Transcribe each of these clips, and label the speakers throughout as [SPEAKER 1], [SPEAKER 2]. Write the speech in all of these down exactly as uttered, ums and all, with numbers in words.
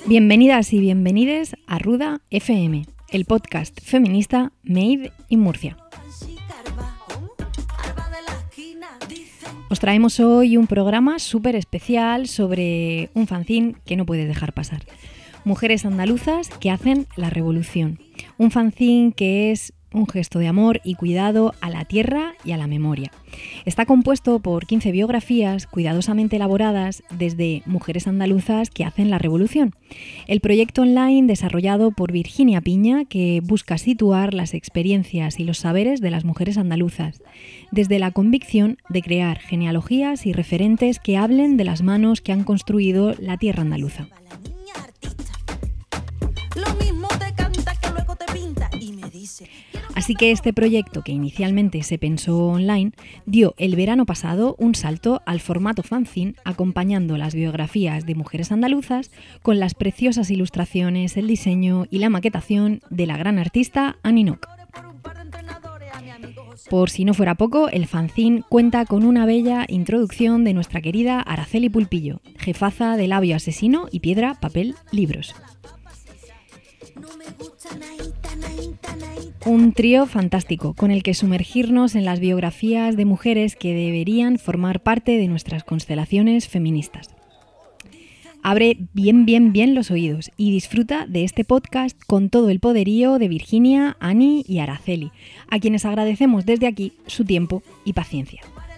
[SPEAKER 1] Bienvenidas y bienvenides a Ruda F M, el podcast feminista made in Murcia. Os traemos hoy un programa súper especial sobre un fanzine que no puedes dejar pasar. Mujeres andaluzas que hacen la revolución. Un fanzine que es un gesto de amor y cuidado a la tierra y a la memoria. Está compuesto por quince biografías cuidadosamente elaboradas desde mujeres andaluzas que hacen la revolución. El proyecto online desarrollado por Virginia Piña, que busca situar las experiencias y los saberes de las mujeres andaluzas, desde la convicción de crear genealogías y referentes que hablen de las manos que han construido la tierra andaluza. Así que este proyecto, que inicialmente se pensó online, dio el verano pasado un salto al formato fanzine, acompañando las biografías de mujeres andaluzas con las preciosas ilustraciones, el diseño y la maquetación de la gran artista Annie Nock. Por si no fuera poco, el fanzine cuenta con una bella introducción de nuestra querida Araceli Pulpillo, jefaza de Labio Asesino y Piedra, Papel, Libros. Un trío fantástico con el que sumergirnos en las biografías de mujeres que deberían formar parte de nuestras constelaciones feministas. Abre bien, bien, bien los oídos y disfruta de este podcast con todo el poderío de Virginia, Annie y Araceli, a quienes agradecemos desde aquí su tiempo y paciencia.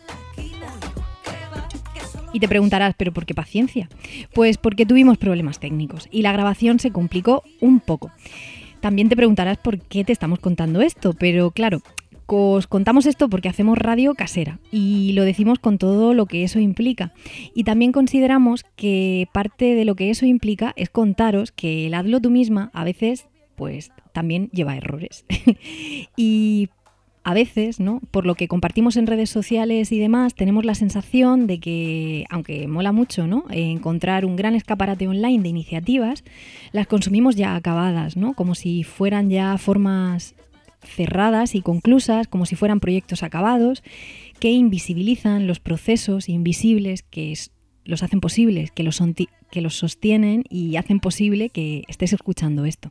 [SPEAKER 1] Y te preguntarás, ¿pero por qué paciencia? Pues porque tuvimos problemas técnicos y la grabación se complicó un poco. También te preguntarás por qué te estamos contando esto, pero claro, os contamos esto porque hacemos radio casera y lo decimos con todo lo que eso implica. Y también consideramos que parte de lo que eso implica es contaros que el hazlo tú misma a veces pues también lleva errores. Y a veces, ¿no?, por lo que compartimos en redes sociales y demás, tenemos la sensación de que, aunque mola mucho, ¿no?, encontrar un gran escaparate online de iniciativas, las consumimos ya acabadas, ¿no?, como si fueran ya formas cerradas y conclusas, como si fueran proyectos acabados, que invisibilizan los procesos invisibles que es, los hacen posibles, que los, son, que los sostienen y hacen posible que estés escuchando esto.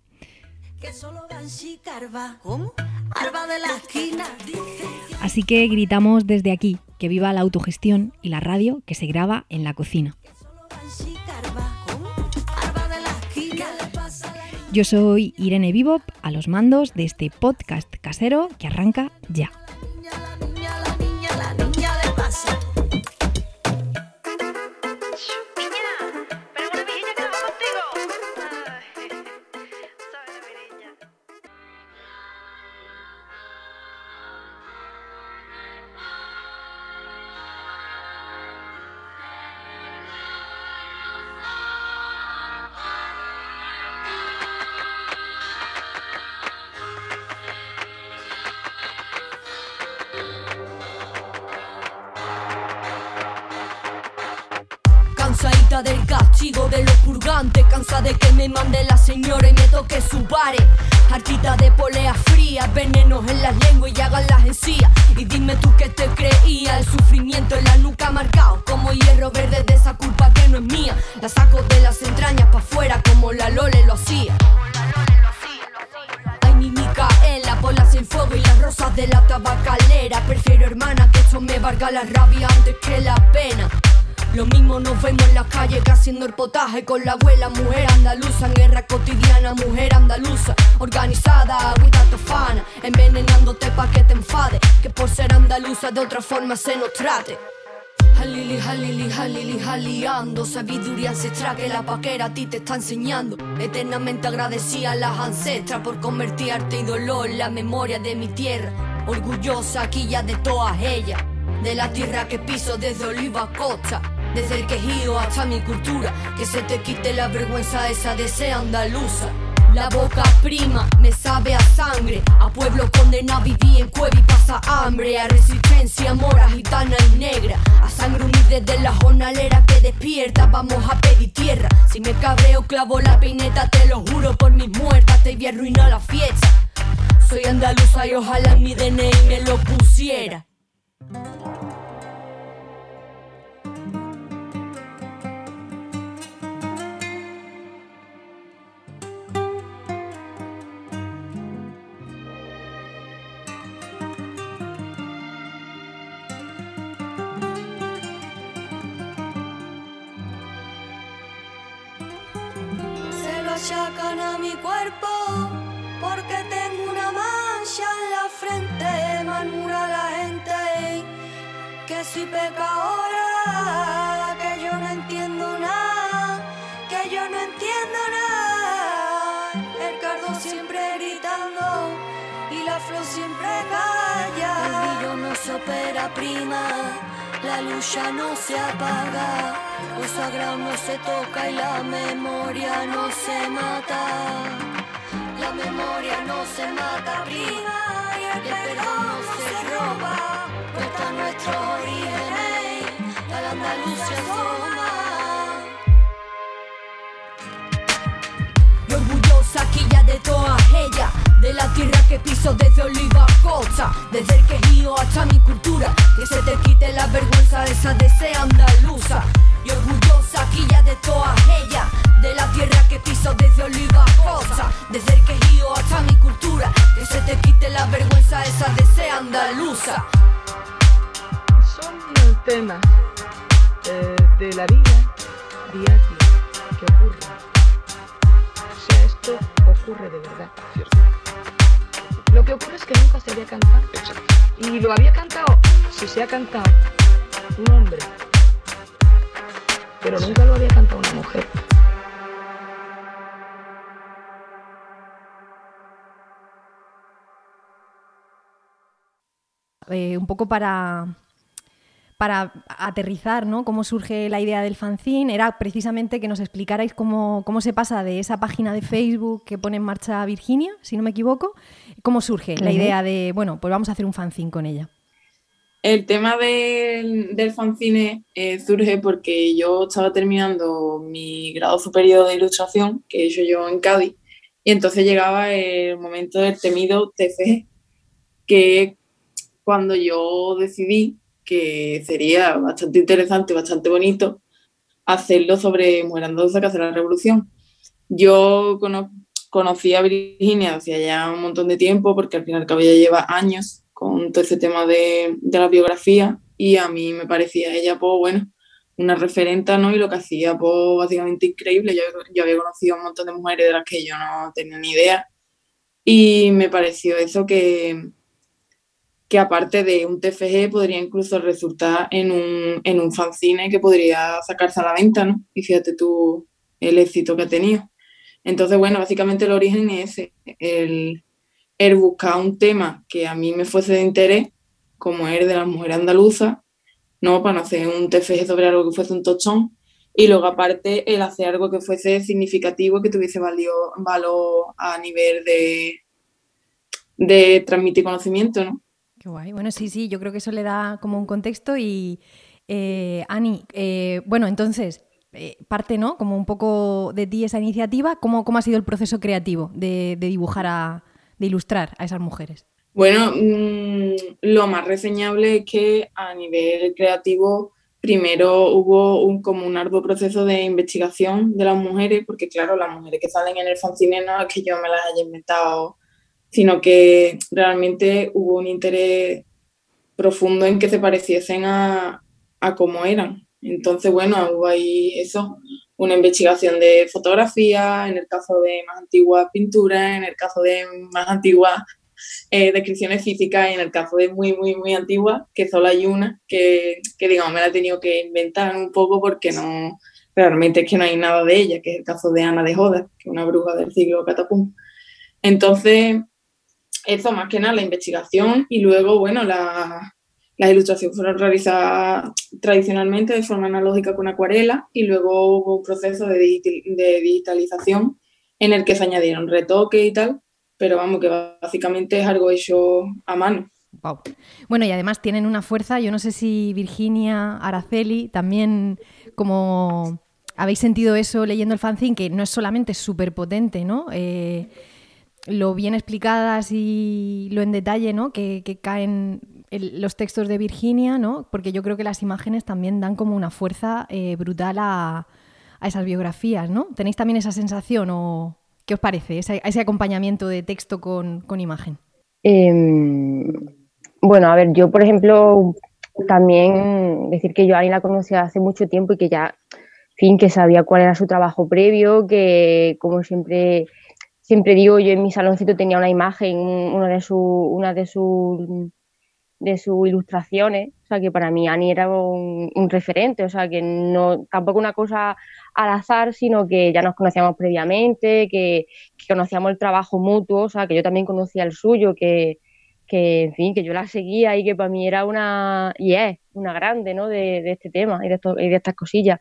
[SPEAKER 1] Así que gritamos desde aquí que viva la autogestión y la radio que se graba en la cocina. Yo soy Irene Bibop, a los mandos de este podcast casero que arranca ya.
[SPEAKER 2] Cansadita del castigo de los purgantes, cansa de que me mande la señora y me toque su pare. Hartita de poleas frías, venenos en las lenguas y hagan las encías. Y dime tú qué te creía, el sufrimiento en la nuca marcado como hierro verde de esa culpa que no es mía. La saco de las entrañas pa' afuera como la Lole lo hacía. Ay, mi Micaela, ponlas en fuego y las rosas de la tabacalera. Prefiero, hermana, que esto me valga la rabia antes que la pena. Lo mismo nos vemos en la calle que haciendo el potaje con la abuela. Mujer andaluza en guerra cotidiana, mujer andaluza organizada, agüita tofana, envenenándote pa' que te enfades, que por ser andaluza de otra forma se nos trate. Jalili, jalili, jalili, jaliando, sabiduría ancestral que la paquera a ti te está enseñando. Eternamente agradecida a las ancestras por convertir arte y dolor en la memoria de mi tierra. Orgullosa aquí ya de todas ellas, de la tierra que piso desde Oliva a Costa. Desde el quejido hasta mi cultura, que se te quite la vergüenza esa de ser andaluza. La boca prima me sabe a sangre, a pueblo condenado viví en cueva y pasa hambre, a resistencia mora, gitana y negra, a sangre humilde de la jornalera que despierta. Vamos a pedir tierra, si me cabreo clavo la peineta, te lo juro por mis muertas, te voy a arruinar la fiesta. Soy andaluza y ojalá en mi D N I me lo pusiera. achacan a mi cuerpo porque tengo una mancha en la frente. Murmura la gente que soy pecadora, que yo no entiendo nada, que yo no entiendo nada. El cardo siempre gritando y la flor siempre calla. El brillo no se opera, prima, la luz ya no se apaga, lo sagrado no se toca y la memoria no se mata. La memoria no se mata, prima, y el perdón no se roba. No están nuestros orígenes, y a la Andalucía asoma. Y orgullosa quilla de todas ellas, de la tierra que piso desde Oliva a Costa, desde el quejío hasta mi cultura, que se te quite la vergüenza esa de ser andaluza. Y orgullosa quilla de todas ellas, de la tierra que piso desde Oliva a Costa, desde el quejío hasta mi cultura, que se te quite la vergüenza esa de ser andaluza.
[SPEAKER 3] Son temas eh, de la vida diaria que ocurren. O sea, esto ocurre de verdad.
[SPEAKER 4] Cierto.
[SPEAKER 3] Lo que ocurre es que nunca se había cantado.
[SPEAKER 4] Exacto.
[SPEAKER 3] Y lo había cantado, si se ha cantado, un hombre. Pero nunca lo había cantado una mujer.
[SPEAKER 1] Eh, un poco para, para aterrizar, ¿no? Cómo surge la idea del fanzine, era precisamente que nos explicarais cómo, cómo se pasa de esa página de Facebook que pone en marcha Virginia, si no me equivoco, cómo surge uh-huh. la idea de, bueno, pues vamos a hacer un fanzine con ella.
[SPEAKER 5] El tema del, del fanzine eh, surge porque yo estaba terminando mi grado superior de ilustración, que he hecho yo en Cádiz, y entonces llegaba el momento del temido T F G, que cuando yo decidí que sería bastante interesante, bastante bonito, hacerlo sobre Mujer Andaluza que hace la revolución. Yo cono- conocí a Virginia hacía ya un montón de tiempo, porque al final que ella lleva años con todo ese tema de, de la biografía, y a mí me parecía ella, pues bueno, una referenta, ¿no? Y lo que hacía, pues básicamente increíble. Yo, yo había conocido a un montón de mujeres de las que yo no tenía ni idea, y me pareció eso que, que aparte de un T F G podría incluso resultar en un, en un fanzine que podría sacarse a la venta, ¿no? Y fíjate tú el éxito que ha tenido. Entonces, bueno, básicamente el origen es ese, el... el buscar un tema que a mí me fuese de interés, como es de las mujeres andaluzas, ¿no? Para no hacer un T F G sobre algo que fuese un tochón, y luego aparte el hacer algo que fuese significativo, que tuviese valio, valor a nivel de, de transmitir conocimiento, ¿no?
[SPEAKER 1] Qué guay. Bueno, sí, sí, yo creo que eso le da como un contexto y, eh, Ani, eh, bueno, entonces, eh, parte, ¿no? Como un poco de ti esa iniciativa, ¿cómo, cómo ha sido el proceso creativo de, de dibujar a... de ilustrar a esas mujeres?
[SPEAKER 5] Bueno, mmm, lo más reseñable es que a nivel creativo primero hubo un, como un arduo proceso de investigación de las mujeres, porque claro, las mujeres que salen en el fanzine no es que yo me las haya inventado, sino que realmente hubo un interés profundo en que se pareciesen a, a cómo eran. Entonces, bueno, hubo ahí eso, una investigación de fotografía, en el caso de más antiguas pinturas, en el caso de más antiguas eh, descripciones físicas, y en el caso de muy, muy, muy antiguas, que solo hay una, que, que digamos me la he tenido que inventar un poco porque no, realmente es que no hay nada de ella, que es el caso de Ana de Jodas, que es una bruja del siglo Catapum. Entonces, eso más que nada, la investigación, y luego, bueno, la... Las ilustraciones fueron realizadas tradicionalmente de forma analógica con acuarela, y luego hubo un proceso de, digit- de digitalización en el que se añadieron retoques y tal, pero vamos, que básicamente es algo hecho a mano.
[SPEAKER 1] Wow. Bueno, y además tienen una fuerza, yo no sé si Virginia, Araceli, también como habéis sentido eso leyendo el fanzine, que no es solamente súper potente, ¿no? Eh, lo bien explicadas y lo en detalle, ¿no? Que, que caen el, los textos de Virginia, ¿no? Porque yo creo que las imágenes también dan como una fuerza eh, brutal a, a esas biografías, ¿no? ¿Tenéis también esa sensación o qué os parece, ese, ese acompañamiento de texto con, con imagen?
[SPEAKER 6] Eh, bueno, a ver, yo por ejemplo también decir que yo a Ani la conocí hace mucho tiempo y que ya fin, que sabía cuál era su trabajo previo, que como siempre, siempre digo, yo en mi saloncito tenía una imagen, una de sus, una de sus de sus ilustraciones, o sea que para mí Ani era un, un referente, o sea que no, tampoco una cosa al azar, sino que ya nos conocíamos previamente, que, que conocíamos el trabajo mutuo, o sea que yo también conocía el suyo, que, que en fin, que yo la seguía y que para mí era una, y es una grande, ¿no? De, de este tema y de, esto, y de estas cosillas.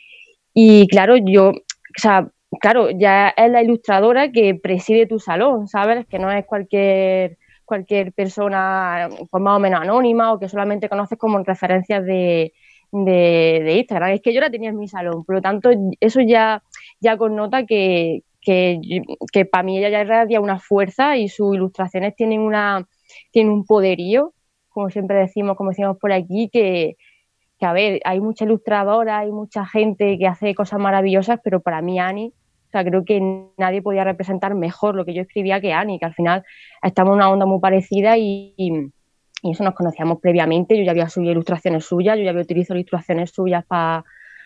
[SPEAKER 6] Y claro, yo, o sea, claro, ya es la ilustradora que preside tu salón, ¿sabes? Que no es cualquier cualquier persona pues más o menos anónima o que solamente conoces como en referencias de, de, de Instagram. Es que yo la tenía en mi salón, por lo tanto eso ya, ya connota que, que, que para mí ella ya irradia una fuerza y sus ilustraciones tienen, una, tienen un poderío, como siempre decimos, como decimos por aquí, que, que a ver, hay mucha ilustradora, hay mucha gente que hace cosas maravillosas, pero para mí Ani, o sea, creo que nadie podía representar mejor lo que yo escribía que Ani, que al final estamos en una onda muy parecida y, y, y eso nos conocíamos previamente. Yo ya había subido ilustraciones suyas, yo ya había utilizado ilustraciones suyas para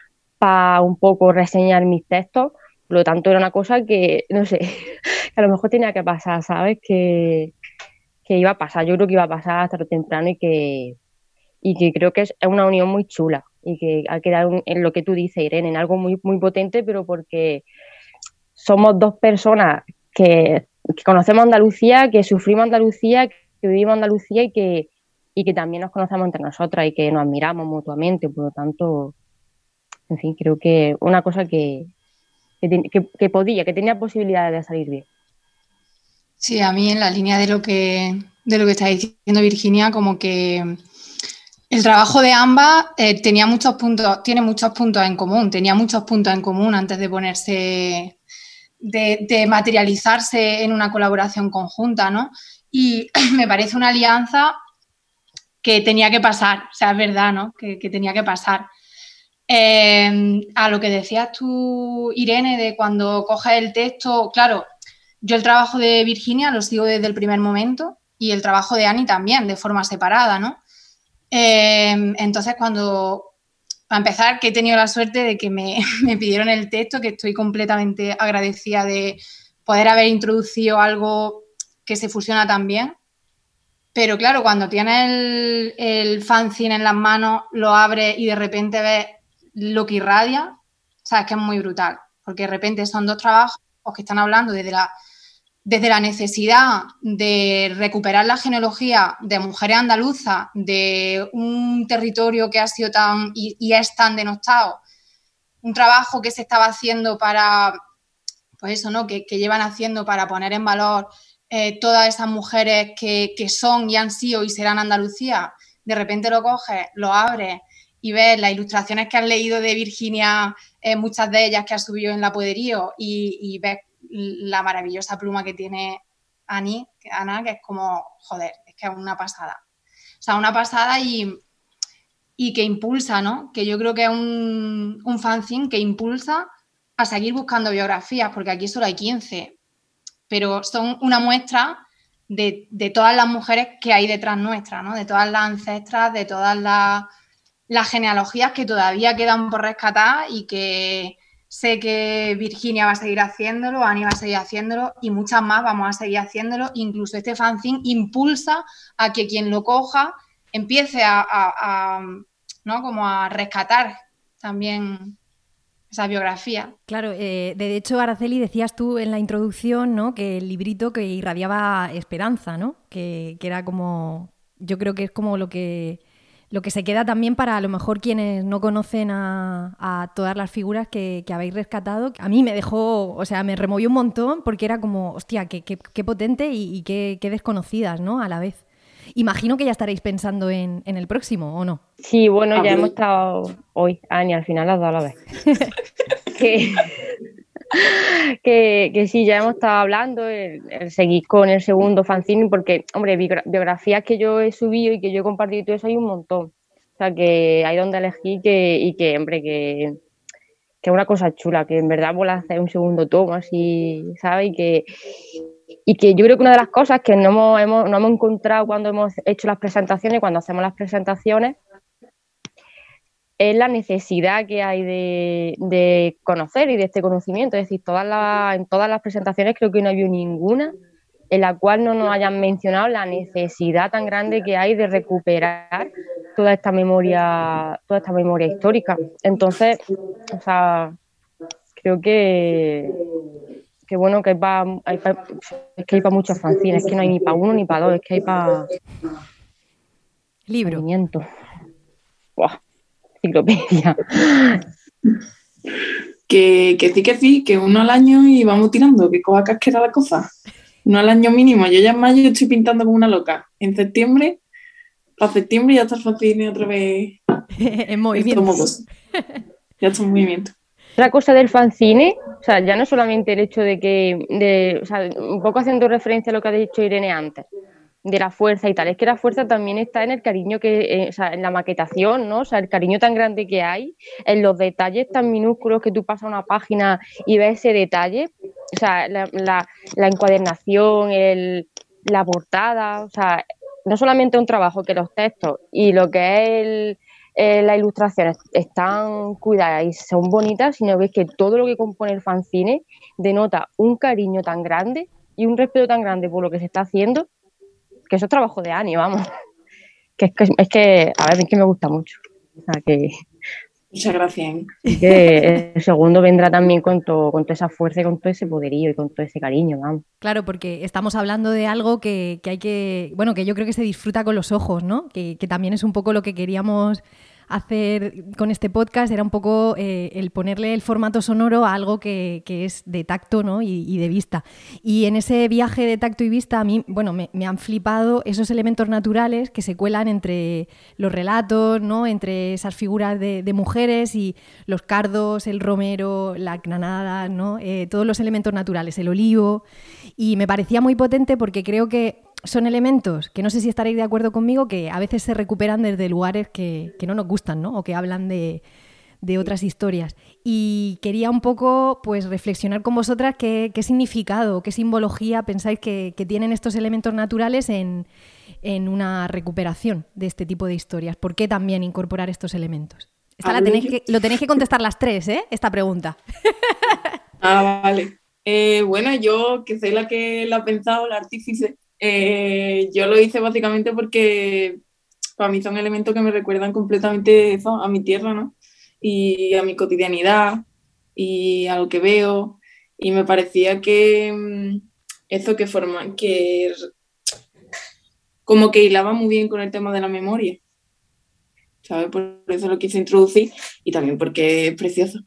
[SPEAKER 6] pa un poco reseñar mis textos, por lo tanto era una cosa que, no sé, que a lo mejor tenía que pasar, ¿sabes? Que, que iba a pasar, yo creo que iba a pasar tarde o temprano y que, y que creo que es una unión muy chula y que ha quedado en lo que tú dices, Irene, en algo muy, muy potente, pero porque somos dos personas que, que conocemos Andalucía, que sufrimos Andalucía, que vivimos Andalucía y que, y que también nos conocemos entre nosotras y que nos admiramos mutuamente. Por lo tanto, en fin, creo que una cosa que, que, que, que podía, que tenía posibilidades de salir bien.
[SPEAKER 4] Sí, a mí en la línea de lo que, de lo que está diciendo Virginia, como que el trabajo de ambas eh, tenía muchos puntos, tiene muchos puntos en común, tenía muchos puntos en común antes de ponerse... De, de materializarse en una colaboración conjunta, ¿no? Y me parece una alianza que tenía que pasar, o sea, es verdad, ¿no? Que, que tenía que pasar. Eh, a lo que decías tú, Irene, de cuando coges el texto, claro, yo el trabajo de Virginia lo sigo desde el primer momento y el trabajo de Ani también, de forma separada, ¿no? Eh, entonces, cuando... Para empezar, que he tenido la suerte de que me, me pidieron el texto, que estoy completamente agradecida de poder haber introducido algo que se fusiona tan bien. Pero claro, cuando tienes el, el fanzine en las manos, lo abres y de repente ves lo que irradia, sabes que es muy brutal. Porque de repente son dos trabajos que están hablando desde la, desde la necesidad de recuperar la genealogía de mujeres andaluzas, de un territorio que ha sido tan y, y es tan denostado, un trabajo que se estaba haciendo para, pues eso, ¿no? Que, que llevan haciendo para poner en valor eh, todas esas mujeres que, que son y han sido y serán Andalucía. De repente lo coges, lo abres y ves las ilustraciones que has leído de Virginia, eh, muchas de ellas que has subido en La Poderío, y, y ves la maravillosa pluma que tiene Ani, Ana, que es como, joder, es que es una pasada. O sea, una pasada y, y que impulsa, ¿no? Que yo creo que es un, un fanzine que impulsa a seguir buscando biografías, porque aquí solo hay quince, pero son una muestra de, de todas las mujeres que hay detrás nuestra, ¿no? De todas las ancestras, de todas las, las genealogías que todavía quedan por rescatar y que... Sé que Virginia va a seguir haciéndolo, Ani va a seguir haciéndolo y muchas más vamos a seguir haciéndolo. Incluso este fanzine impulsa a que quien lo coja empiece a, a, a, ¿no? Como a rescatar también esa biografía.
[SPEAKER 1] Claro, eh, de hecho, Araceli, decías tú en la introducción, ¿no? Que el librito que irradiaba esperanza, ¿no? Que, que era como, yo creo que es como lo que... Lo que se queda también para a lo mejor quienes no conocen a, a todas las figuras que, que habéis rescatado. A mí me dejó, o sea, me removió un montón porque era como, hostia, qué, qué, qué potente y, y qué, qué desconocidas, ¿no? A la vez. Imagino que ya estaréis pensando en, en el próximo, ¿o no?
[SPEAKER 6] Sí, bueno, ya hemos estado hoy, Ani, al final has dado la vez. que, que, que sí, ya hemos estado hablando, el, el seguir con el segundo fanzine, porque, hombre, biografías que yo he subido y que yo he compartido y todo eso hay un montón. O sea, que hay donde elegir que, y que, hombre, que, que es una cosa chula, que en verdad mola hacer un segundo tomo, así, ¿sabes? Y que, y que yo creo que una de las cosas que no hemos, hemos, no hemos encontrado cuando hemos hecho las presentaciones, cuando hacemos las presentaciones, es la necesidad que hay de, de conocer y de este conocimiento. Es decir, todas las, en todas las presentaciones creo que no había ninguna en la cual no nos hayan mencionado la necesidad tan grande que hay de recuperar toda esta memoria, toda esta memoria histórica. Entonces, o sea, creo que, que bueno, que hay para hay pa, es que hay para muchos fanzines, es que no hay ni para uno ni para dos, es que hay para
[SPEAKER 1] libro.
[SPEAKER 6] quinientos. Buah, enciclopedia.
[SPEAKER 5] Que, que sí, que sí, que uno al año y vamos tirando, que coja casquera la cosa. Uno al año mínimo. Yo ya en mayo estoy pintando como una loca. En septiembre, para septiembre ya está el fanzine otra vez
[SPEAKER 1] en movimiento.
[SPEAKER 5] Ya está en movimiento.
[SPEAKER 6] Otra cosa del fanzine, o sea, ya no solamente el hecho de que, de, o sea, un poco haciendo referencia a lo que ha dicho Irene antes, de la fuerza y tal, es que la fuerza también está en el cariño que, eh, o sea, en la maquetación, ¿no? O sea, el cariño tan grande que hay, en los detalles tan minúsculos que tú pasas una página y ves ese detalle, o sea, la, la, la encuadernación, el, la portada, o sea, no solamente un trabajo que los textos y lo que es el, eh, las ilustraciones están cuidadas y son bonitas, sino que es que todo lo que compone el fanzine denota un cariño tan grande y un respeto tan grande por lo que se está haciendo, que eso es trabajo de Ani, vamos. Que es, que es que, a ver, es que me gusta mucho. O sea, que...
[SPEAKER 5] Muchas gracias.
[SPEAKER 6] Que el segundo vendrá también con, to, con toda esa fuerza y con todo ese poderío y con todo ese cariño, vamos.
[SPEAKER 1] Claro, porque estamos hablando de algo que, que hay que, bueno, que yo creo que se disfruta con los ojos, ¿no? Que, que también es un poco lo que queríamos hacer con este podcast, era un poco eh, el ponerle el formato sonoro a algo que, que es de tacto, ¿no? y, y de vista. Y en ese viaje de tacto y vista a mí, bueno, me, me han flipado esos elementos naturales que se cuelan entre los relatos, ¿no? Entre esas figuras de, de mujeres y los cardos, el romero, la granada, ¿no? Eh, todos los elementos naturales, el olivo. Y me parecía muy potente porque creo que son elementos que no sé si estaréis de acuerdo conmigo, que a veces se recuperan desde lugares que, que no nos gustan, ¿no? O que hablan de, de otras historias. Y quería un poco pues reflexionar con vosotras qué, qué significado, qué simbología pensáis que, que tienen estos elementos naturales en, en una recuperación de este tipo de historias. ¿Por qué también incorporar estos elementos? Esta la tenéis que, lo tenéis que contestar las tres, ¿eh? Esta pregunta.
[SPEAKER 5] Ah, vale. Eh, bueno, yo que soy la que la ha pensado, la artífice, Eh, yo lo hice básicamente porque para mí son elementos que me recuerdan completamente eso, a mi tierra, ¿no? Y a mi cotidianidad y a lo que veo, y me parecía que eso que forman, que como que hilaba muy bien con el tema de la memoria, ¿sabes? Por eso lo quise introducir y también porque es precioso.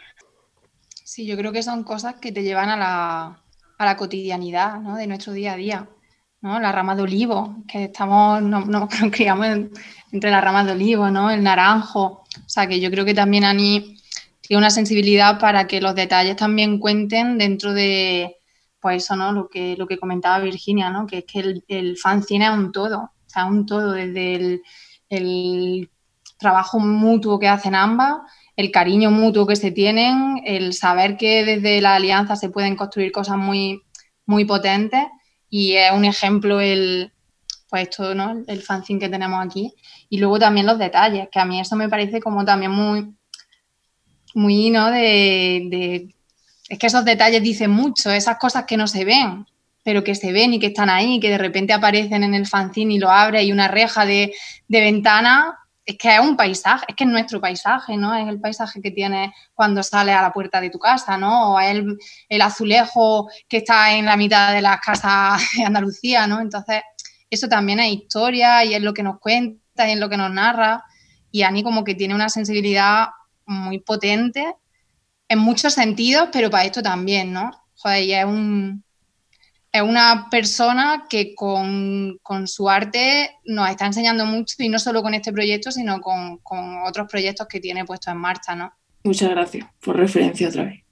[SPEAKER 4] Sí, yo creo que son cosas que te llevan a la, a la cotidianidad, ¿no? De nuestro día a día. ¿No? La rama de olivo, que estamos, nos no, no, criamos en, entre las ramas de olivo, ¿no? El naranjo. O sea, que yo creo que también Ani tiene una sensibilidad para que los detalles también cuenten dentro de, pues eso, ¿no? Lo que, lo que comentaba Virginia, ¿no? Que es que el, el fanzine es un todo, o sea, un todo, desde el, el trabajo mutuo que hacen ambas, el cariño mutuo que se tienen, el saber que desde la alianza se pueden construir cosas muy, muy potentes. Y es un ejemplo el, pues esto, ¿no? El fanzine que tenemos aquí. Y luego también los detalles, que a mí eso me parece como también muy, muy, ¿no? De, de, es que esos detalles dicen mucho, esas cosas que no se ven, pero que se ven y que están ahí, que de repente aparecen en el fanzine y lo abres y una reja de, de ventana. Es que es un paisaje, es que es nuestro paisaje, ¿no? Es el paisaje que tienes cuando sales a la puerta de tu casa, ¿no? O es el, el azulejo que está en la mitad de las casas de Andalucía, ¿no? Entonces, eso también es historia y es lo que nos cuenta y es lo que nos narra. Y Ani como que tiene una sensibilidad muy potente en muchos sentidos, pero para esto también, ¿no? Joder, y es un... Es una persona que con, con su arte nos está enseñando mucho, y no solo con este proyecto, sino con, con otros proyectos que tiene puestos en marcha, ¿no?
[SPEAKER 5] Muchas gracias por referencia otra vez.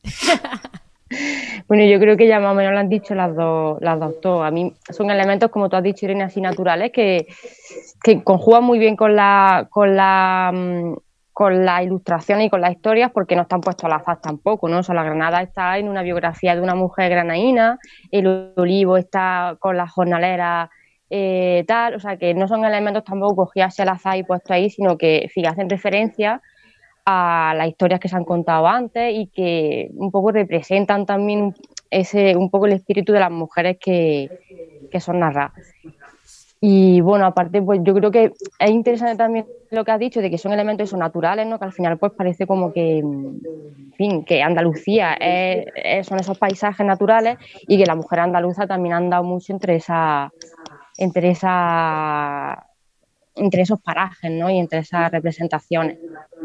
[SPEAKER 6] Bueno, yo creo que ya más o menos lo han dicho las dos, las dos todas. A mí son elementos, como tú has dicho, Irene, así naturales, que, que conjugan muy bien con la, con la con la ilustración y con las historias, porque no están puestos al azar tampoco, ¿no? O sea, la granada está en una biografía de una mujer granaína, el olivo está con las jornaleras, eh, tal, o sea, que no son elementos tampoco cogidos al azar y puestos ahí, sino que, sí, hacen referencia a las historias que se han contado antes y que un poco representan también ese un poco el espíritu de las mujeres que, que son narradas. Y bueno, aparte, pues yo creo que es interesante también lo que has dicho, de que son elementos esos naturales, ¿no? Que al final pues parece como que, en fin, que Andalucía es, es, son esos paisajes naturales y que la mujer andaluza también han dado mucho entre esa, entre esa, entre esos parajes, ¿no? Y entre esas representaciones.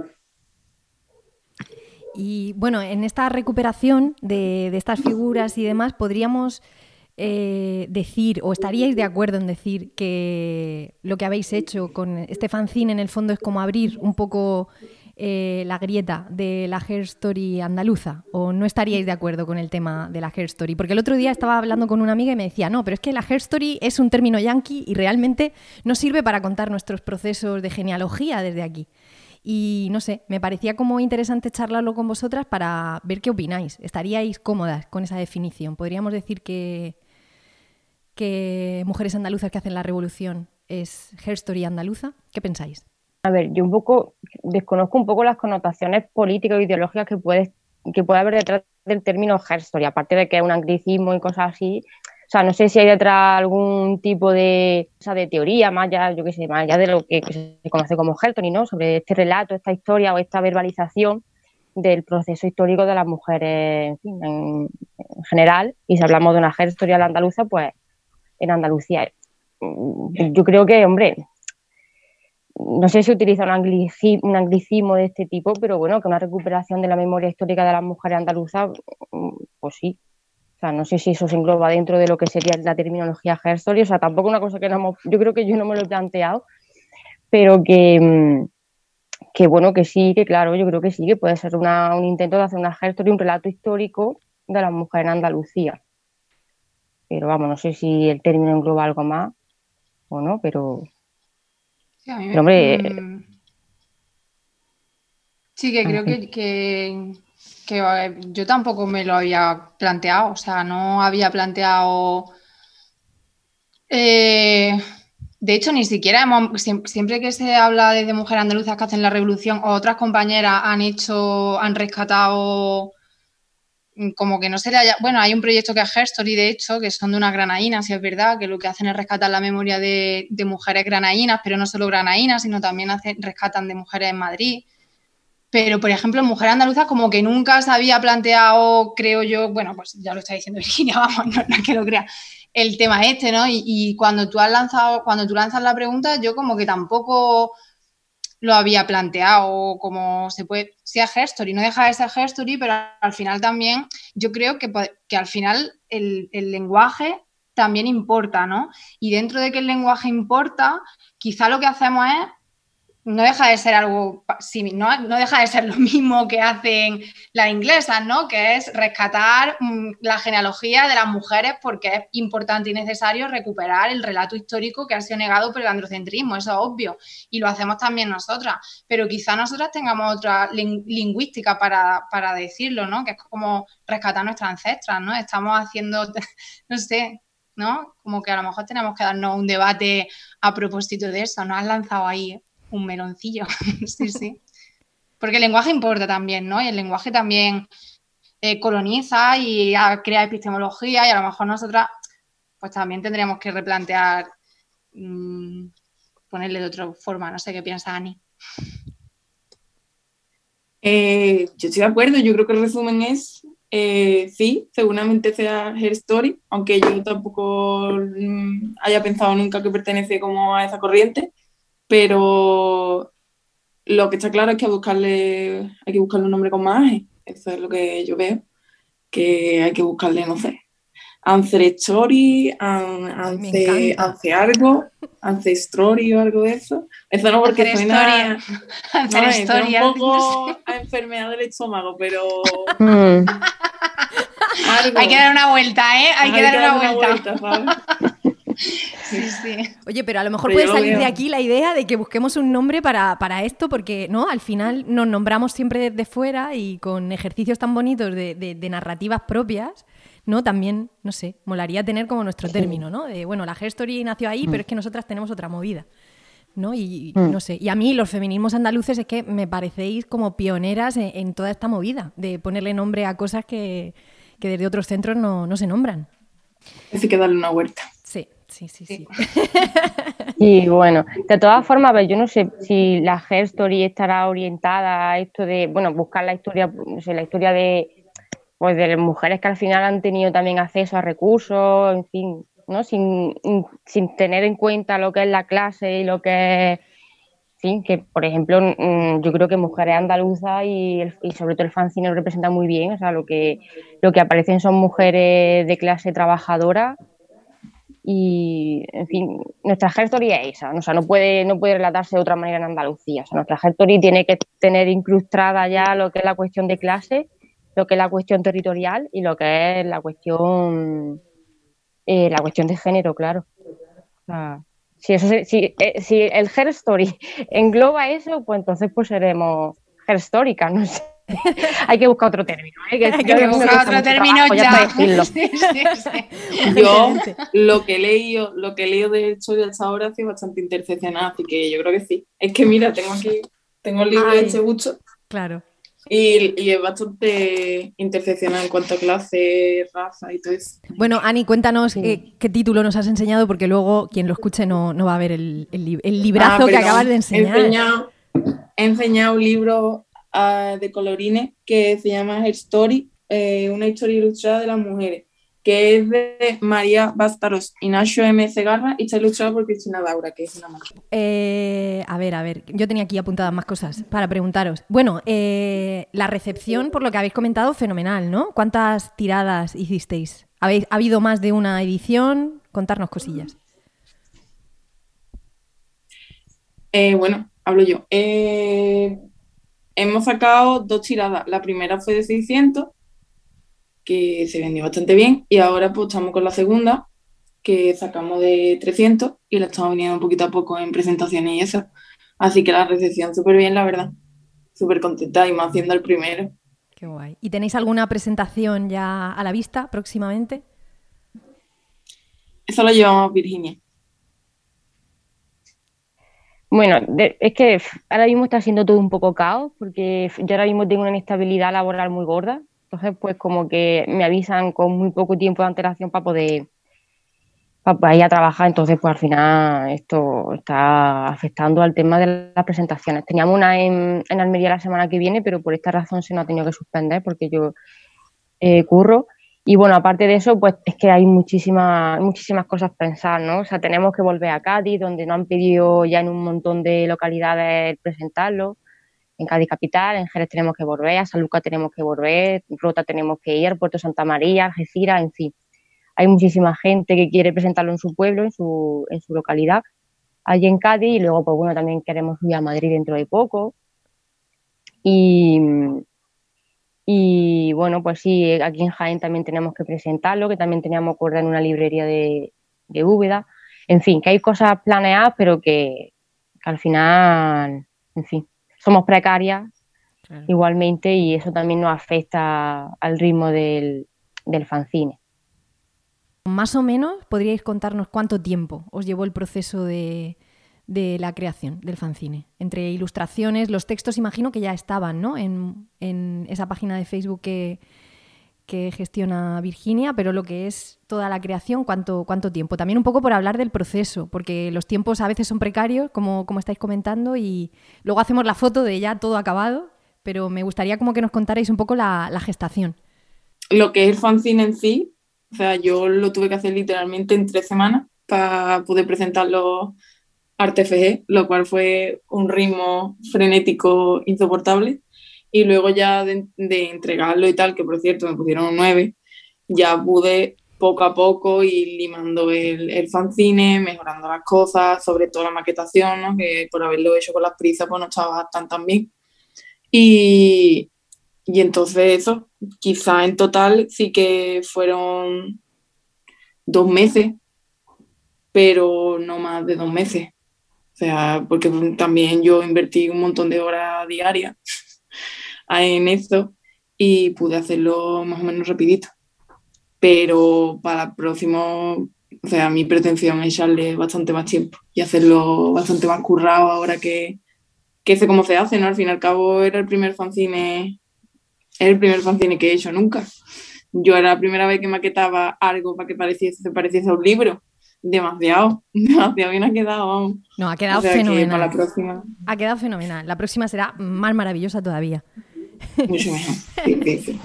[SPEAKER 1] Y bueno, en esta recuperación de, de estas figuras y demás, podríamos eh, decir, o estaríais de acuerdo en decir que lo que habéis hecho con este fanzine en el fondo es como abrir un poco eh, la grieta de la hair story andaluza, o no estaríais de acuerdo con el tema de la hair story, porque el otro día estaba hablando con una amiga y me decía, no, pero es que la hair story es un término yanqui y realmente no sirve para contar nuestros procesos de genealogía desde aquí. Y no sé, me parecía como interesante charlarlo con vosotras para ver qué opináis. ¿Estaríais cómodas con esa definición? ¿Podríamos decir que, que Mujeres Andaluzas que hacen la revolución es hair story andaluza? ¿Qué pensáis?
[SPEAKER 6] A ver, yo un poco desconozco un poco las connotaciones políticas e ideológicas que puede, que puede haber detrás del término hair story, aparte de que es un anglicismo y cosas así. O sea, no sé si hay detrás algún tipo de, o sea, de teoría, más allá, yo qué sé, más allá de lo que, que se conoce como hair story, ¿no? Sobre este relato, esta historia o esta verbalización del proceso histórico de las mujeres, en fin, en, en general. Y si hablamos de una hair story a la andaluza, pues en Andalucía. Yo creo que, hombre, no sé si utiliza un anglicismo, un anglicismo de este tipo, pero bueno, que una recuperación de la memoria histórica de las mujeres andaluzas, pues sí. O sea, no sé si eso se engloba dentro de lo que sería la terminología hair story. O sea, tampoco una cosa que no hemos, yo creo que yo no me lo he planteado, pero que, que bueno, que sí, que claro, yo creo que sí, que puede ser una, un intento de hacer una hair story, un relato histórico de las mujeres en Andalucía. Pero vamos, no sé si el término engloba algo más o no, pero...
[SPEAKER 4] Sí, a mí me...
[SPEAKER 6] pero hombre...
[SPEAKER 4] Mm... Sí, que creo que... que... que yo tampoco me lo había planteado, o sea, no había planteado... Eh, de hecho, ni siquiera hemos, siempre que se habla de, de mujeres andaluzas que hacen la revolución, o otras compañeras han hecho, han rescatado, como que no se le haya... Bueno, hay un proyecto que es Hair Story, de hecho, que son de unas granadinas, si es verdad, que lo que hacen es rescatar la memoria de, de mujeres granadinas, pero no solo granadinas, sino también hacen, rescatan de mujeres en Madrid. Pero, por ejemplo, en Mujer Andaluza como que nunca se había planteado, creo yo, bueno, pues ya lo está diciendo Virginia, vamos, no, no es que lo crea, el tema este, ¿no? Y, y cuando tú has lanzado, cuando tú lanzas la pregunta, yo como que tampoco lo había planteado, como se puede, sea hair story, no deja de ser hair story, pero al final también, yo creo que, que al final el, el lenguaje también importa, ¿no? Y dentro de que el lenguaje importa, quizá lo que hacemos es, no deja de ser algo, no, no deja de ser lo mismo que hacen las inglesas, ¿no? Que es rescatar mmm, la genealogía de las mujeres porque es importante y necesario recuperar el relato histórico que ha sido negado por el androcentrismo, eso es obvio, y lo hacemos también nosotras, pero quizá nosotras tengamos otra ling- lingüística para, para decirlo, ¿no? Que es como rescatar nuestras ancestras, ¿no? Estamos haciendo, no sé, ¿no? Como que a lo mejor tenemos que darnos un debate a propósito de eso, nos has lanzado ahí un meloncillo, sí, sí. Porque el lenguaje importa también, ¿no? Y el lenguaje también eh, coloniza y a, crea epistemología y a lo mejor nosotras pues también tendríamos que replantear, mmm, ponerle de otra forma. No sé qué piensa Ani.
[SPEAKER 5] Eh, yo estoy de acuerdo, yo creo que el resumen es, eh, sí, seguramente sea hair story, aunque yo tampoco mmm, haya pensado nunca que pertenece como a esa corriente. Pero lo que está claro es que hay, buscarle, hay que buscarle un nombre con más aje. Eso es lo que yo veo, que hay que buscarle, no sé, Ancestry, ance, ance algo, Ancestry o algo de eso. Eso no, porque suena, no, suena un poco a enfermedad del estómago, pero...
[SPEAKER 6] Mm.
[SPEAKER 4] Algo. Hay que dar una vuelta, ¿eh? Hay, hay que dar que una, dar una vuelta. vuelta
[SPEAKER 5] ¿sabes?
[SPEAKER 1] Sí, sí. Oye, pero a lo mejor pero puede salir de aquí la idea de que busquemos un nombre para, para esto, porque no, al final nos nombramos siempre desde fuera y con ejercicios tan bonitos de, de, de narrativas propias, ¿no? También, no sé, molaría tener como nuestro término, ¿no? De, bueno, la hair story nació ahí, pero es que nosotras tenemos otra movida. ¿no? Y
[SPEAKER 6] Mm.
[SPEAKER 1] no sé, y a mí los feminismos andaluces es que me parecéis como pioneras en, en toda esta movida, de ponerle nombre a cosas que, que desde otros centros no, no se nombran.
[SPEAKER 5] Hay que darle una vuelta.
[SPEAKER 1] Sí, sí, sí, sí.
[SPEAKER 6] Y bueno, de todas formas, a ver, yo no sé si la Herstory estará orientada a esto de, bueno, buscar la historia, no sé, la historia de, pues, de las mujeres que al final han tenido también acceso a recursos, en fin, ¿no? Sin, sin tener en cuenta lo que es la clase y lo que es, sí, que por ejemplo, mm, yo creo que Mujeres Andaluzas y, el- y sobre todo el fanzine lo representa muy bien, o sea, lo que, lo que aparecen son mujeres de clase trabajadora y, en fin, nuestra Herstory es esa, ¿no? O sea, no puede, no puede relatarse de otra manera en Andalucía, o sea, nuestra Herstory tiene que tener incrustada ya lo que es la cuestión de clase, lo que es la cuestión territorial y lo que es la cuestión, eh, la cuestión de género, claro. O sea, si, eso se- si, eh, si el Herstory engloba eso, pues entonces pues seremos herstóricas, no sé. Hay que buscar otro término, ¿eh? Que
[SPEAKER 1] Hay
[SPEAKER 6] yo
[SPEAKER 1] que
[SPEAKER 6] me
[SPEAKER 4] buscar
[SPEAKER 6] cuesta
[SPEAKER 4] otro
[SPEAKER 6] mucho
[SPEAKER 4] término
[SPEAKER 6] trabajo ya
[SPEAKER 4] ya.
[SPEAKER 6] para decirlo.
[SPEAKER 4] Sí, sí, sí.
[SPEAKER 5] Yo lo que he leído, lo que he leído de historia hasta ahora ha sido bastante interseccional, así que yo creo que sí. Es que mira, tengo aquí, tengo el libro
[SPEAKER 1] Ay.
[SPEAKER 5] de Chebucho
[SPEAKER 1] Claro.
[SPEAKER 5] y, y es bastante interseccional en cuanto a clase, raza y todo eso.
[SPEAKER 1] Bueno, Ani, cuéntanos
[SPEAKER 6] Sí.
[SPEAKER 1] eh, qué título nos has enseñado, porque luego quien lo escuche no, no va a ver el, el, li- el librazo
[SPEAKER 5] Ah,
[SPEAKER 1] que
[SPEAKER 5] perdón.
[SPEAKER 1] acabas de
[SPEAKER 5] He
[SPEAKER 1] enseñar.
[SPEAKER 5] enseñado, he enseñado un libro ah, de colorines que se llama Her Story, eh, una historia ilustrada de las mujeres, que es de María Bastaros y Nacho M. Segarra y está ilustrado por Cristina Daura, que es una máquina.
[SPEAKER 1] Eh, a ver, a ver, yo tenía aquí apuntadas más cosas para preguntaros. Bueno, eh, la recepción, por lo que habéis comentado, fenomenal, ¿no? ¿Cuántas tiradas hicisteis? ¿Habéis, ¿Ha habido más de una edición? Contarnos cosillas.
[SPEAKER 5] Eh, bueno, hablo yo. Eh, hemos sacado dos tiradas. La primera fue de seiscientos, que se vendió bastante bien, y ahora pues estamos con la segunda, que sacamos de trescientos y la estamos vendiendo un poquito a poco en presentaciones y eso. Así que la recepción súper bien, la verdad. Súper contenta y más haciendo el primero.
[SPEAKER 1] Qué guay. ¿Y tenéis alguna presentación ya a la vista próximamente?
[SPEAKER 5] Eso lo llevamos a Virginia.
[SPEAKER 6] Bueno, de- es que f, ahora mismo está siendo todo un poco caos porque f, yo ahora mismo tengo una inestabilidad laboral muy gorda. Entonces, pues como que me avisan con muy poco tiempo de antelación para poder, para ir a trabajar. Entonces, pues al final esto está afectando al tema de las presentaciones. Teníamos una en, en Almería la semana que viene, pero por esta razón se nos ha tenido que suspender porque yo eh, curro. Y bueno, aparte de eso, pues es que hay muchísimas, muchísimas cosas pensar, ¿no? O sea, tenemos que volver a Cádiz, donde nos han pedido ya en un montón de localidades presentarlo. En Cádiz capital, en Jerez tenemos que volver, a San Lucas tenemos que volver, Rota tenemos que ir, Puerto Santa María, Algeciras, en fin. Hay muchísima gente que quiere presentarlo en su pueblo, en su, en su localidad, allí en Cádiz, y luego, pues bueno, también queremos subir a Madrid dentro de poco. Y, y bueno, pues sí, aquí en Jaén también tenemos que presentarlo, que también teníamos que acordar en una librería de, de Úbeda. En fin, que hay cosas planeadas, pero que, que al final, en fin, somos precarias
[SPEAKER 1] Claro.
[SPEAKER 6] igualmente y eso también nos afecta al ritmo del, del fanzine.
[SPEAKER 1] Más o menos, ¿podríais contarnos cuánto tiempo os llevó el proceso de, de la creación del fanzine? Entre ilustraciones, los textos imagino que ya estaban, ¿no? En, en esa página de Facebook que, que gestiona Virginia, pero lo que es toda la creación, ¿cuánto, cuánto tiempo? También un poco por hablar del proceso, porque los tiempos a veces son precarios, como, como estáis comentando, y luego hacemos la foto de ya todo acabado, pero me gustaría como que nos contarais un poco la, la gestación.
[SPEAKER 5] Lo que es el fanzine en sí, o sea, yo lo tuve que hacer literalmente en tres semanas para poder presentarlo a T F G, lo cual fue un ritmo frenético insoportable. Y luego ya de, de entregarlo y tal, que por cierto me pusieron un nueve, ya pude poco a poco ir limando el, el fanzine, mejorando las cosas, sobre todo la maquetación, ¿no? Que por haberlo hecho con las prisas pues no estaba tan tan bien. Y, y entonces eso, quizá en total sí que fueron dos meses, pero no más de dos meses. O sea, porque también yo invertí un montón de horas diarias en esto y pude hacerlo más o menos rapidito. Pero para el próximo O sea, mi pretensión es echarle bastante más tiempo y hacerlo bastante más currado ahora que, que sé cómo se hace, ¿no? Al fin y al cabo era el primer fanzine, era el primer fanzine que he hecho nunca. Yo era la primera vez que maquetaba algo para que pareciese, se pareciese a un libro. Demasiado, demasiado bien ha quedado, vamos.
[SPEAKER 1] No, ha quedado
[SPEAKER 5] O sea,
[SPEAKER 1] fenomenal.
[SPEAKER 5] que para la próxima,
[SPEAKER 1] Ha quedado fenomenal. La próxima será más maravillosa todavía.
[SPEAKER 5] mucho mejor. Sí, sí, sí.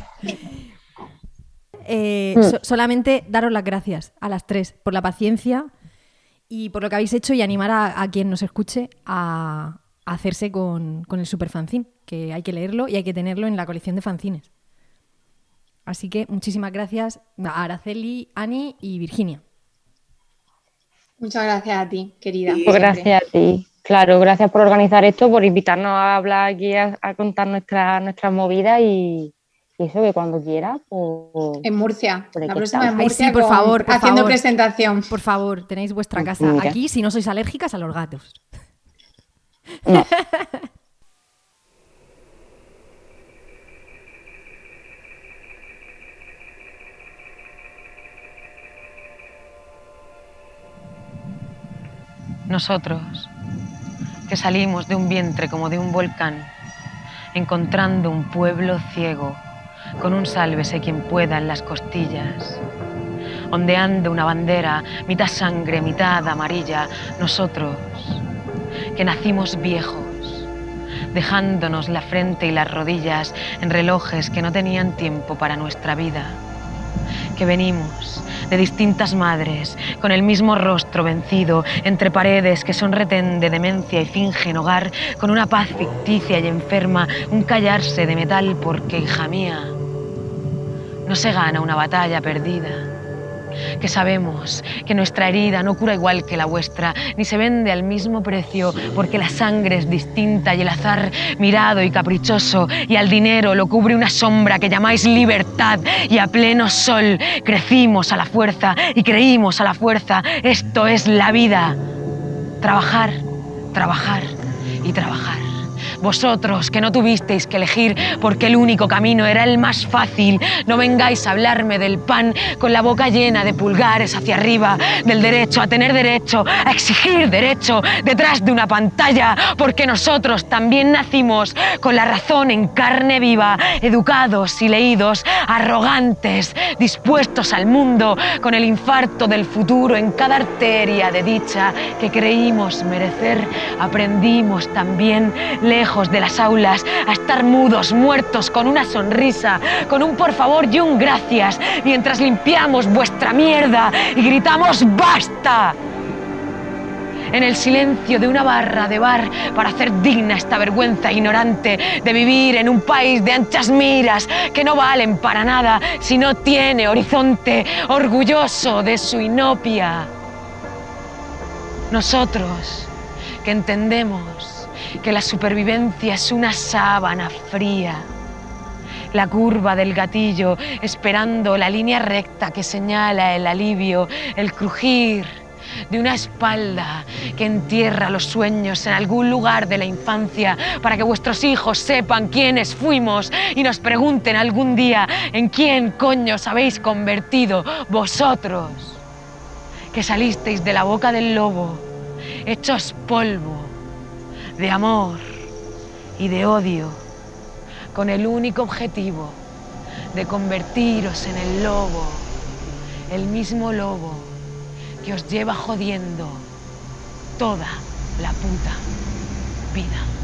[SPEAKER 1] Eh, so- solamente daros las gracias a las tres por la paciencia y por lo que habéis hecho y animar a, a quien nos escuche a, a hacerse con, con el superfanzine, que hay que leerlo y hay que tenerlo en la colección de fanzines. Así que muchísimas gracias a Araceli, Ani y Virginia.
[SPEAKER 4] Muchas gracias a ti, querida.
[SPEAKER 5] Sí.
[SPEAKER 6] Pues
[SPEAKER 4] siempre.
[SPEAKER 6] gracias a ti. Claro, gracias por organizar esto, por invitarnos a hablar aquí, a, a contar nuestras nuestras movidas y, y eso, que cuando quieras, pues...
[SPEAKER 4] En Murcia.
[SPEAKER 6] Por aquí
[SPEAKER 4] La próxima en
[SPEAKER 6] estamos.
[SPEAKER 1] Ay,
[SPEAKER 4] Murcia
[SPEAKER 1] sí, por
[SPEAKER 4] con-
[SPEAKER 1] favor, por
[SPEAKER 4] haciendo
[SPEAKER 1] favor.
[SPEAKER 4] presentación.
[SPEAKER 1] Por favor, tenéis vuestra casa
[SPEAKER 6] Mira.
[SPEAKER 1] aquí si no sois alérgicas a los gatos.
[SPEAKER 6] No.
[SPEAKER 7] Nosotros, que salimos de un vientre como de un volcán, encontrando un pueblo ciego, con un sálvese quien pueda en las costillas, ondeando una bandera, mitad sangre, mitad amarilla, nosotros, que nacimos viejos, dejándonos la frente y las rodillas en relojes que no tenían tiempo para nuestra vida, que venimos de distintas madres, con el mismo rostro vencido, entre paredes que son retén de demencia y fingen hogar, con una paz ficticia y enferma, un callarse de metal porque, hija mía, no se gana una batalla perdida. Que sabemos que nuestra herida no cura igual que la vuestra, ni se vende al mismo precio, porque la sangre es distinta y el azar mirado y caprichoso, y al dinero lo cubre una sombra que llamáis libertad, y a pleno sol crecimos a la fuerza y creímos a la fuerza. Esto es la vida. Trabajar, trabajar y trabajar. Vosotros que no tuvisteis que elegir porque el único camino era el más fácil, no vengáis a hablarme del pan con la boca llena de pulgares hacia arriba, del derecho a tener derecho, a exigir derecho detrás de una pantalla, porque nosotros también nacimos con la razón en carne viva, educados y leídos, arrogantes, dispuestos al mundo, con el infarto del futuro en cada arteria de dicha que creímos merecer. Aprendimos también, lejos de las aulas, a estar mudos, muertos, con una sonrisa, con un por favor y un gracias, mientras limpiamos vuestra mierda y gritamos ¡basta! En el silencio de una barra de bar, para hacer digna esta vergüenza ignorante de vivir en un país de anchas miras que no valen para nada si no tiene horizonte, orgulloso de su inopia. Nosotros, que entendemos que la supervivencia es una sábana fría, la curva del gatillo esperando la línea recta que señala el alivio, el crujir de una espalda que entierra los sueños en algún lugar de la infancia para que vuestros hijos sepan quiénes fuimos y nos pregunten algún día en quién coño os habéis convertido vosotros, que salisteis de la boca del lobo, hechos polvo, de amor y de odio, con el único objetivo de convertiros en el lobo, el mismo lobo que os lleva jodiendo toda la puta vida.